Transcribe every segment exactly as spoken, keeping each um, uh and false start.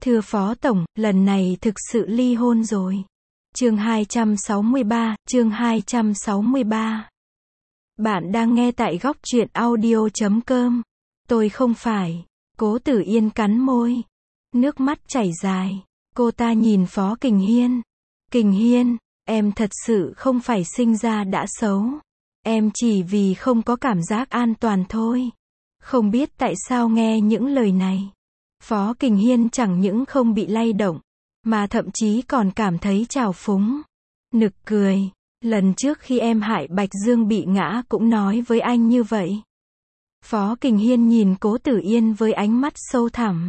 Thưa Phó Tổng, lần này thực sự ly hôn rồi. Chương hai trăm sáu mươi ba, chương hai trăm sáu mươi ba. Bạn đang nghe tại góc truyện audio chấm com. Tôi không phải. Cố Tử Yên cắn môi. Nước mắt chảy dài. Cô ta nhìn Phó Kình Hiên. Kình Hiên, em thật sự không phải sinh ra đã xấu. Em chỉ vì không có cảm giác an toàn thôi. Không biết tại sao nghe những lời này. Phó Kình Hiên chẳng những không bị lay động, mà thậm chí còn cảm thấy trào phúng. Nực cười, lần trước khi em hại Bạch Dương bị ngã cũng nói với anh như vậy. Phó Kình Hiên nhìn Cố Tử Yên với ánh mắt sâu thẳm.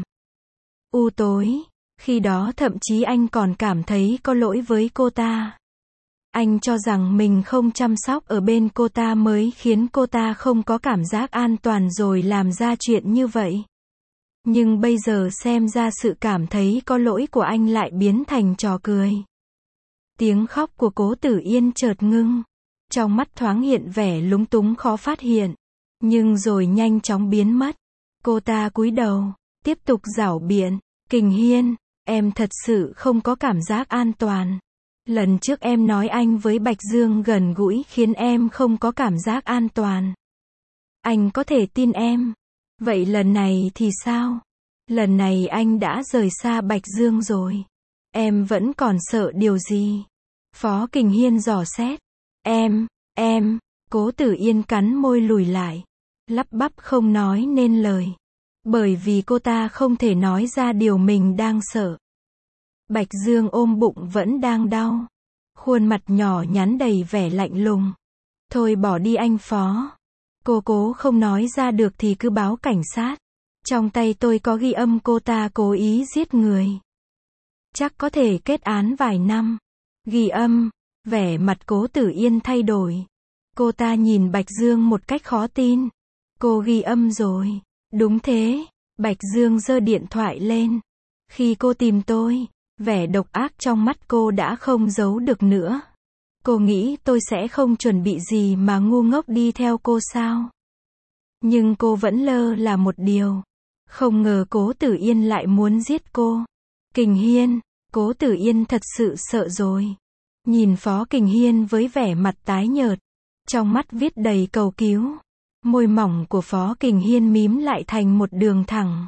U tối, khi đó thậm chí anh còn cảm thấy có lỗi với cô ta. Anh cho rằng mình không chăm sóc ở bên cô ta mới khiến cô ta không có cảm giác an toàn rồi làm ra chuyện như vậy. Nhưng bây giờ xem ra sự cảm thấy có lỗi của anh lại biến thành trò cười. Tiếng khóc của Cố Tử Yên chợt ngưng. Trong mắt thoáng hiện vẻ lúng túng khó phát hiện. Nhưng rồi nhanh chóng biến mất. Cô ta cúi đầu, tiếp tục giảo biện. Kình Hiên, em thật sự không có cảm giác an toàn. Lần trước em nói anh với Bạch Dương gần gũi khiến em không có cảm giác an toàn. Anh có thể tin em. Vậy lần này thì sao? Lần này anh đã rời xa Bạch Dương rồi. Em vẫn còn sợ điều gì? Phó Kình Hiên dò xét. Em, em, Cố Tử Yên cắn môi lùi lại. Lắp bắp không nói nên lời. Bởi vì cô ta không thể nói ra điều mình đang sợ. Bạch Dương ôm bụng vẫn đang đau. Khuôn mặt nhỏ nhắn đầy vẻ lạnh lùng. Thôi bỏ đi anh Phó. Cô cố không nói ra được thì cứ báo cảnh sát. Trong tay tôi có ghi âm cô ta cố ý giết người. Chắc có thể kết án vài năm. Ghi âm, vẻ mặt Cố Tử Yên thay đổi. Cô ta nhìn Bạch Dương một cách khó tin. Cô ghi âm rồi. Đúng thế. Bạch Dương giơ điện thoại lên. Khi cô tìm tôi, vẻ độc ác trong mắt cô đã không giấu được nữa. Cô nghĩ tôi sẽ không chuẩn bị gì mà ngu ngốc đi theo cô sao? Nhưng cô vẫn lơ là một điều. Không ngờ Cố Tử Yên lại muốn giết cô. Kình Hiên, Cố Tử Yên thật sự sợ rồi. Nhìn Phó Kình Hiên với vẻ mặt tái nhợt. Trong mắt viết đầy cầu cứu. Môi mỏng của Phó Kình Hiên mím lại thành một đường thẳng.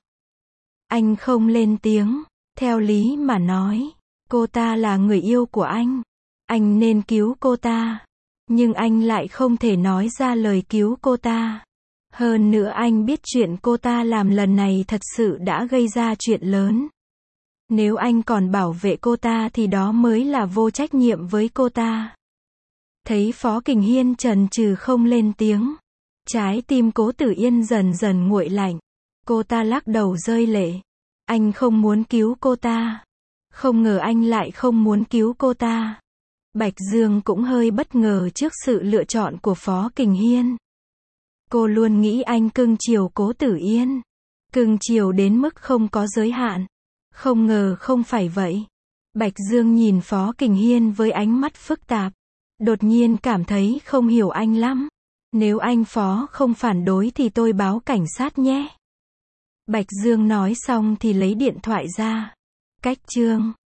Anh không lên tiếng. Theo lý mà nói, cô ta là người yêu của anh. Anh nên cứu cô ta. Nhưng anh lại không thể nói ra lời cứu cô ta. Hơn nữa anh biết chuyện cô ta làm lần này thật sự đã gây ra chuyện lớn. Nếu anh còn bảo vệ cô ta thì đó mới là vô trách nhiệm với cô ta. Thấy Phó Kình Hiên chần chừ không lên tiếng. Trái tim Cố Tử Yên dần dần nguội lạnh. Cô ta lắc đầu rơi lệ. Anh không muốn cứu cô ta. Không ngờ anh lại không muốn cứu cô ta. Bạch Dương cũng hơi bất ngờ trước sự lựa chọn của Phó Kình Hiên. Cô luôn nghĩ anh cưng chiều Cố Tử Yên. Cưng chiều đến mức không có giới hạn. Không ngờ không phải vậy. Bạch Dương nhìn Phó Kình Hiên với ánh mắt phức tạp. Đột nhiên cảm thấy không hiểu anh lắm. Nếu anh Phó không phản đối thì tôi báo cảnh sát nhé. Bạch Dương nói xong thì lấy điện thoại ra. Cách chương